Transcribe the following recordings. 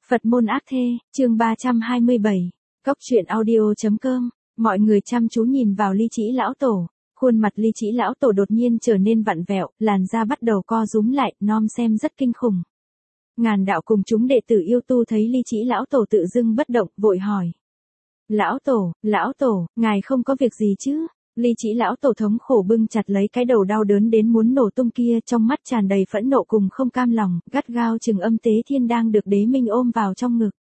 Phật môn ác thê, chương 327, Cốc truyện audio.com, mọi người chăm chú nhìn vào Ly Chỉ lão tổ, khuôn mặt Ly Chỉ lão tổ đột nhiên trở nên vặn vẹo, làn da bắt đầu co rúm lại, nom xem rất kinh khủng. Ngàn đạo cùng chúng đệ tử yêu tu thấy Ly Chỉ lão tổ tự dưng bất động, vội hỏi. Lão tổ, ngài không có việc gì chứ? Ly Chỉ lão tổ thống khổ bưng chặt lấy cái đầu đau đớn đến muốn nổ tung kia, trong mắt tràn đầy phẫn nộ cùng không cam lòng, gắt gao chừng Âm Tế Thiên đang được Đế Minh ôm vào trong ngực.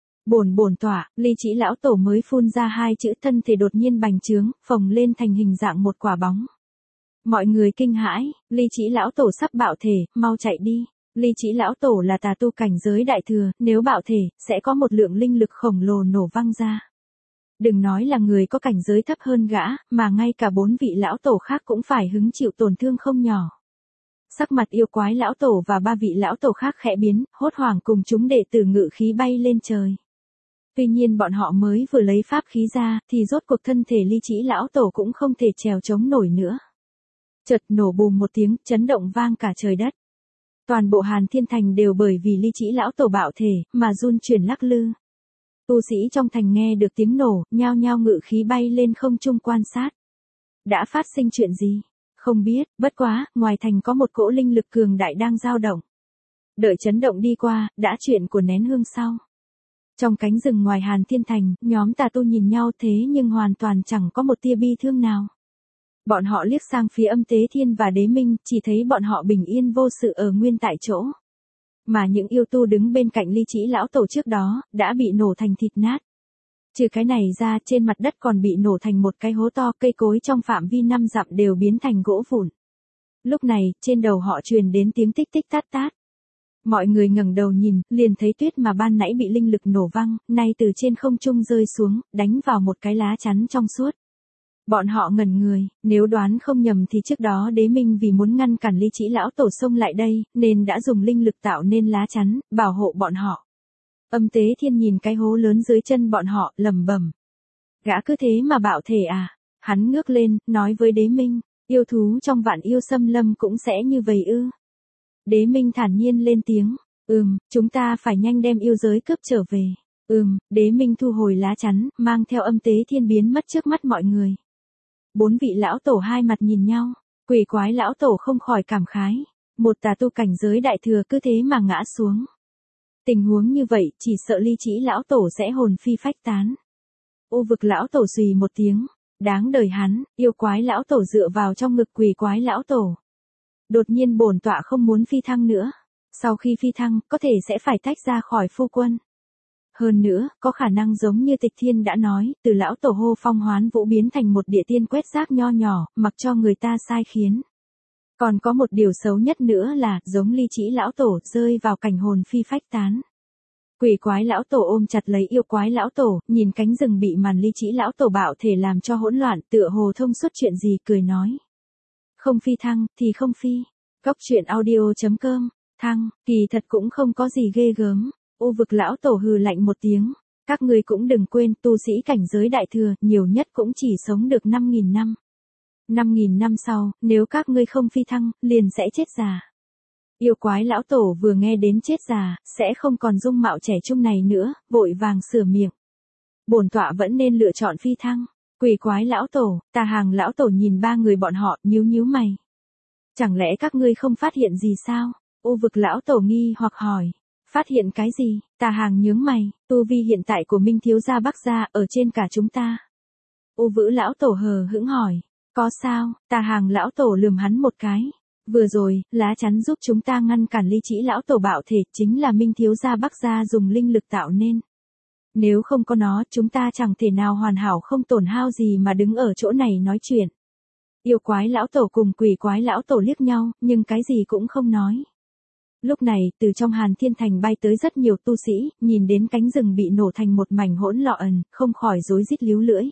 Bổn tọa, Ly Chỉ lão tổ mới phun ra hai chữ, thân thể đột nhiên bành trướng, phồng lên thành hình dạng một quả bóng. Mọi người kinh hãi, Ly Chỉ lão tổ sắp bạo thể, mau chạy đi. Ly Chỉ lão tổ là tà tu cảnh giới đại thừa, nếu bạo thể, sẽ có một lượng linh lực khổng lồ nổ văng ra. Đừng nói là người có cảnh giới thấp hơn gã, mà ngay cả 4 vị lão tổ khác cũng phải hứng chịu tổn thương không nhỏ. Sắc mặt yêu quái lão tổ và 3 vị lão tổ khác khẽ biến, hốt hoảng cùng chúng đệ tử ngự khí bay lên trời. Tuy nhiên bọn họ mới vừa lấy pháp khí ra, thì rốt cuộc thân thể Ly Chỉ lão tổ cũng không thể trèo chống nổi nữa. Chợt nổ bùm một tiếng, chấn động vang cả trời đất. Toàn bộ Hàn Thiên Thành đều bởi vì Ly Chỉ lão tổ bạo thể, mà run chuyển lắc lư. Tu sĩ trong thành nghe được tiếng nổ, nhao nhao ngự khí bay lên không trung quan sát. Đã phát sinh chuyện gì? Không biết, bất quá, ngoài thành có một cỗ linh lực cường đại đang dao động. Đợi chấn động đi qua, đã chuyện của nén hương sau. Trong cánh rừng ngoài Hàn Thiên Thành, nhóm tà tu nhìn nhau thế nhưng hoàn toàn chẳng có một tia bi thương nào. Bọn họ liếc sang phía Âm Tế Thiên và Đế Minh, chỉ thấy bọn họ bình yên vô sự ở nguyên tại chỗ. Mà những yêu tu đứng bên cạnh Ly Chỉ lão tổ trước đó, đã bị nổ thành thịt nát. Trừ cái này ra, trên mặt đất còn bị nổ thành một cái hố to, cây cối trong phạm vi 5 dặm đều biến thành gỗ vụn. Lúc này, trên đầu họ truyền đến tiếng tích tích tát tát. Mọi người ngẩng đầu nhìn, liền thấy tuyết mà ban nãy bị linh lực nổ văng, nay từ trên không trung rơi xuống, đánh vào một cái lá chắn trong suốt. Bọn họ ngẩn người, nếu đoán không nhầm thì trước đó Đế Minh vì muốn ngăn cản Ly Chỉ lão tổ xông lại đây, nên đã dùng linh lực tạo nên lá chắn, bảo hộ bọn họ. Âm Tế Thiên nhìn cái hố lớn dưới chân bọn họ, lẩm bẩm. Gã cứ thế mà bạo thể à? Hắn ngước lên, nói với Đế Minh, yêu thú trong Vạn Yêu Xâm Lâm cũng sẽ như vậy ư? Đế Minh thản nhiên lên tiếng, chúng ta phải nhanh đem yêu giới cướp trở về. Đế Minh thu hồi lá chắn, mang theo Âm Tế Thiên biến mất trước mắt mọi người. 4 vị lão tổ hai mặt nhìn nhau, Quỷ Quái lão tổ không khỏi cảm khái, một tà tu cảnh giới đại thừa cứ thế mà ngã xuống. Tình huống như vậy, chỉ sợ Ly Chỉ lão tổ sẽ hồn phi phách tán. U Vực lão tổ xùy một tiếng, đáng đời hắn, Yêu Quái lão tổ dựa vào trong ngực Quỷ Quái lão tổ. Đột nhiên bổn tọa không muốn phi thăng nữa, sau khi phi thăng, có thể sẽ phải tách ra khỏi phu quân. Hơn nữa, có khả năng giống như Tịch Thiên đã nói, từ lão tổ hô phong hoán vũ biến thành một địa tiên quét rác nho nhỏ, mặc cho người ta sai khiến. Còn có một điều xấu nhất nữa là, giống Ly Chỉ lão tổ, rơi vào cảnh hồn phi phách tán. Quỷ Quái lão tổ ôm chặt lấy Yêu Quái lão tổ, nhìn cánh rừng bị màn Ly Chỉ lão tổ bạo thể làm cho hỗn loạn, tựa hồ thông suốt chuyện gì, cười nói. Không phi thăng, thì không phi. Cốc truyện audio.com, thăng, kỳ thật cũng không có gì ghê gớm. U Vực lão tổ hừ lạnh một tiếng. Các ngươi cũng đừng quên, tu sĩ cảnh giới đại thừa, nhiều nhất cũng chỉ sống được 5.000 năm. 5.000 năm sau, nếu các ngươi không phi thăng, liền sẽ chết già. Yêu Quái lão tổ vừa nghe đến chết già, sẽ không còn dung mạo trẻ trung này nữa, vội vàng sửa miệng. Bổn tọa vẫn nên lựa chọn phi thăng. Quỷ Quái lão tổ, Tà Hàng lão tổ nhìn 3 người bọn họ, nhíu mày. Chẳng lẽ các ngươi không phát hiện gì sao? U Vực lão tổ nghi hoặc hỏi. Phát hiện cái gì? Tà Hàng nhướng mày, tu vi hiện tại của Minh thiếu gia Bắc gia ở trên cả chúng ta. U Vữ lão tổ hờ hững hỏi. Có sao? Tà Hàng lão tổ lườm hắn một cái. Vừa rồi, lá chắn giúp chúng ta ngăn cản Ly Chỉ lão tổ bạo thể, chính là Minh thiếu gia Bắc gia dùng linh lực tạo nên. Nếu không có nó, chúng ta chẳng thể nào hoàn hảo không tổn hao gì mà đứng ở chỗ này nói chuyện. Yêu Quái lão tổ cùng Quỷ Quái lão tổ liếc nhau, nhưng cái gì cũng không nói. Lúc này, từ trong Hàn Thiên Thành bay tới rất nhiều tu sĩ, nhìn đến cánh rừng bị nổ thành một mảnh hỗn loạn, không khỏi rối rít líu lưỡi.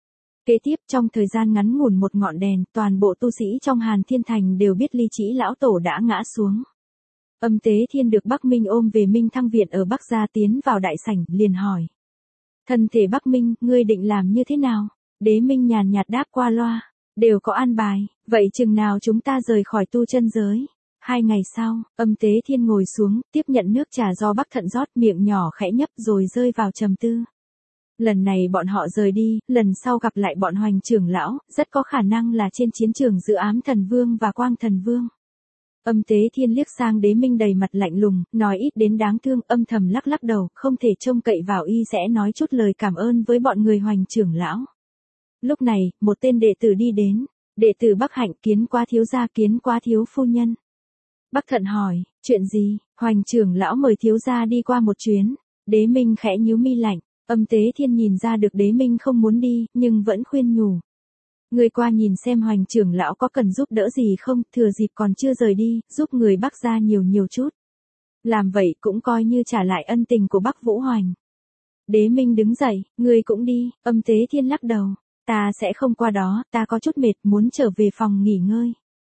Kế tiếp, trong thời gian ngắn ngủn một ngọn đèn, toàn bộ tu sĩ trong Hàn Thiên Thành đều biết Ly Chỉ lão tổ đã ngã xuống. Âm Tế Thiên được Bắc Minh ôm về Minh Thăng Viện ở Bắc gia tiến vào đại sảnh, liền hỏi. Thân thể Bắc Minh, ngươi định làm như thế nào? Đế Minh nhàn nhạt đáp qua loa. Đều có an bài, vậy chừng nào chúng ta rời khỏi tu chân giới? 2 ngày sau, Âm Tế Thiên ngồi xuống, tiếp nhận nước trà do Bắc Thận rót, miệng nhỏ khẽ nhấp rồi rơi vào trầm tư. Lần này bọn họ rời đi, lần sau gặp lại bọn Hoành trưởng lão, rất có khả năng là trên chiến trường giữa Ám Thần Vương và Quang Thần Vương. Âm Tế Thiên liếc sang Đế Minh đầy mặt lạnh lùng, nói ít đến đáng thương, âm thầm lắc lắc đầu, không thể trông cậy vào y sẽ nói chút lời cảm ơn với bọn người Hoành trưởng lão. Lúc này, một tên đệ tử đi đến, đệ tử Bắc Hạnh, kiến qua thiếu gia, kiến qua thiếu phu nhân. Bắc Thận hỏi, chuyện gì? Hoành trưởng lão mời thiếu gia đi qua một chuyến. Đế Minh khẽ nhíu mi lạnh, Âm Tế Thiên nhìn ra được Đế Minh không muốn đi, nhưng vẫn khuyên nhủ. Người qua nhìn xem Hoành trưởng lão có cần giúp đỡ gì không, thừa dịp còn chưa rời đi, giúp người Bắc gia nhiều chút. Làm vậy cũng coi như trả lại ân tình của Bắc Vũ Hoành. Đế Minh đứng dậy, người cũng đi. Âm Tế Thiên lắc đầu, ta sẽ không qua đó, ta có chút mệt, muốn trở về phòng nghỉ ngơi.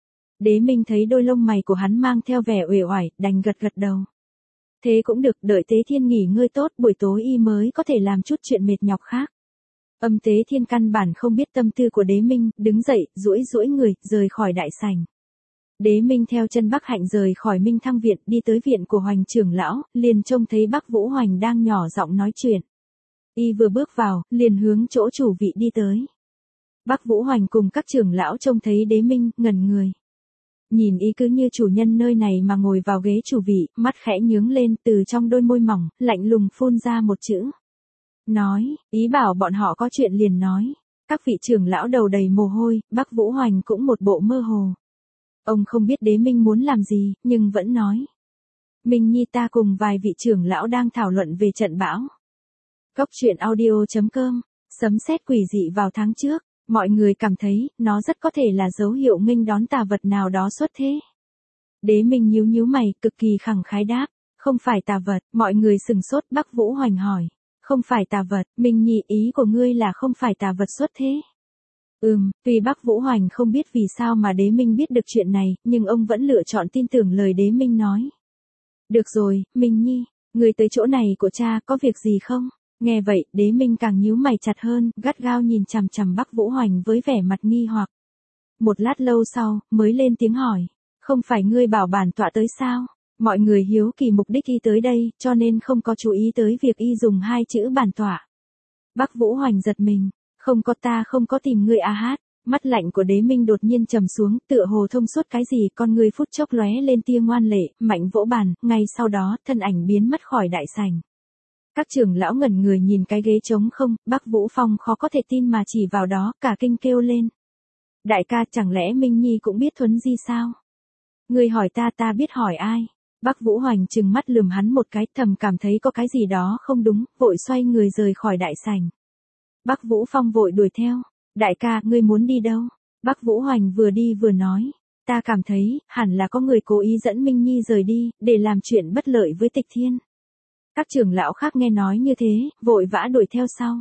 Đế Minh thấy đôi lông mày của hắn mang theo vẻ uể oải, đành gật đầu. Thế cũng được, đợi Tế Thiên nghỉ ngơi tốt, buổi tối y mới có thể làm chút chuyện mệt nhọc khác. Âm Tế Thiên căn bản không biết tâm tư của Đế Minh, đứng dậy, duỗi người, rời khỏi đại sảnh. Đế Minh theo chân Bắc Hạnh rời khỏi Minh Thăng viện, đi tới viện của Hoành trưởng lão, liền trông thấy Bắc Vũ Hoành đang nhỏ giọng nói chuyện. Y vừa bước vào, liền hướng chỗ chủ vị đi tới. Bắc Vũ Hoành cùng các trưởng lão trông thấy Đế Minh, ngẩn người. Nhìn y cứ như chủ nhân nơi này mà ngồi vào ghế chủ vị, mắt khẽ nhướng lên, từ trong đôi môi mỏng, lạnh lùng phun ra một chữ. Nói, ý bảo bọn họ có chuyện liền nói. Các vị trưởng lão đầu đầy mồ hôi, Bắc Vũ Hoành cũng một bộ mơ hồ. Ông không biết Đế Minh muốn làm gì, nhưng vẫn nói. Minh Nhi, ta cùng vài vị trưởng lão đang thảo luận về trận bão. Cốc truyện audio.com, sấm sét quỷ dị vào tháng trước, mọi người cảm thấy, nó rất có thể là dấu hiệu nghênh đón tà vật nào đó xuất thế. Đế Minh nhíu mày, cực kỳ khẳng khái đáp, không phải tà vật, mọi người sừng sốt. Bắc Vũ Hoành hỏi, không phải tà vật, Minh Nhi, ý của ngươi là không phải tà vật xuất thế. Tuy Bắc Vũ Hoành không biết vì sao mà Đế Minh biết được chuyện này, nhưng ông vẫn lựa chọn tin tưởng lời Đế Minh nói. Được rồi, Minh Nhi, ngươi tới chỗ này của cha, có việc gì không? Nghe vậy, Đế Minh càng nhíu mày chặt hơn, gắt gao nhìn chằm chằm Bắc Vũ Hoành với vẻ mặt nghi hoặc. Một lát lâu sau, mới lên tiếng hỏi, không phải ngươi bảo bản tọa tới sao? Mọi người hiếu kỳ mục đích y tới đây, cho nên không có chú ý tới việc y dùng 2 chữ bản tọa. Bắc Vũ Hoành giật mình, không có, ta không có tìm ngươi hát. Mắt lạnh của Đế Minh đột nhiên trầm xuống, tựa hồ thông suốt cái gì, con người phút chốc lóe lên tia ngoan lệ, mạnh vỗ bàn, ngay sau đó, thân ảnh biến mất khỏi đại sảnh. Các trưởng lão ngẩn người nhìn cái ghế trống không, Bắc Vũ Phong khó có thể tin mà chỉ vào đó, cả kinh kêu lên. Đại ca, chẳng lẽ Minh Nhi cũng biết Thuấn Di sao? Người hỏi ta biết hỏi ai? Bắc Vũ Hoành trừng mắt lườm hắn một cái, thầm cảm thấy có cái gì đó không đúng, vội xoay người rời khỏi đại sảnh. Bắc Vũ Phong vội đuổi theo. Đại ca, ngươi muốn đi đâu? Bắc Vũ Hoành vừa đi vừa nói. Ta cảm thấy, hẳn là có người cố ý dẫn Minh Nhi rời đi, để làm chuyện bất lợi với Tịch Thiên. Các trưởng lão khác nghe nói như thế, vội vã đuổi theo sau.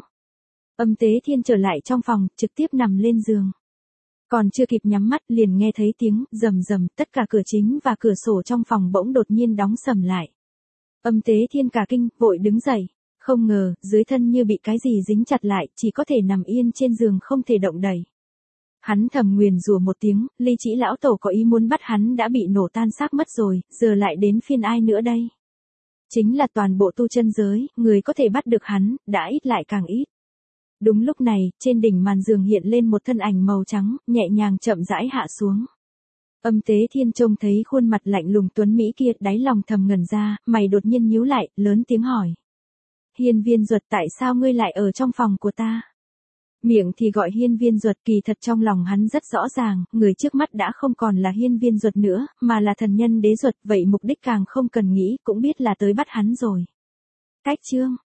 Âm Tế Thiên trở lại trong phòng, trực tiếp nằm lên giường. Còn chưa kịp nhắm mắt, liền nghe thấy tiếng rầm, tất cả cửa chính và cửa sổ trong phòng bỗng đột nhiên đóng sầm lại. Âm Tế Thiên cả kinh, vội đứng dậy. Không ngờ, dưới thân như bị cái gì dính chặt lại, chỉ có thể nằm yên trên giường không thể động đậy. Hắn thầm nguyền rủa một tiếng, Ly Chỉ lão tổ có ý muốn bắt hắn đã bị nổ tan xác mất rồi, giờ lại đến phiên ai nữa đây? Chính là toàn bộ tu chân giới, người có thể bắt được hắn, đã ít lại càng ít. Đúng lúc này, trên đỉnh màn giường hiện lên một thân ảnh màu trắng, nhẹ nhàng chậm rãi hạ xuống. Âm Tế Thiên trông thấy khuôn mặt lạnh lùng tuấn mỹ kia, đáy lòng thầm ngẩn ra, mày đột nhiên nhíu lại, lớn tiếng hỏi. Hiên Viên Duật, tại sao ngươi lại ở trong phòng của ta? Miệng thì gọi Hiên Viên Duật, kỳ thật trong lòng hắn rất rõ ràng, người trước mắt đã không còn là Hiên Viên Duật nữa, mà là thần nhân Đế Duật, vậy mục đích càng không cần nghĩ, cũng biết là tới bắt hắn rồi. Cách chương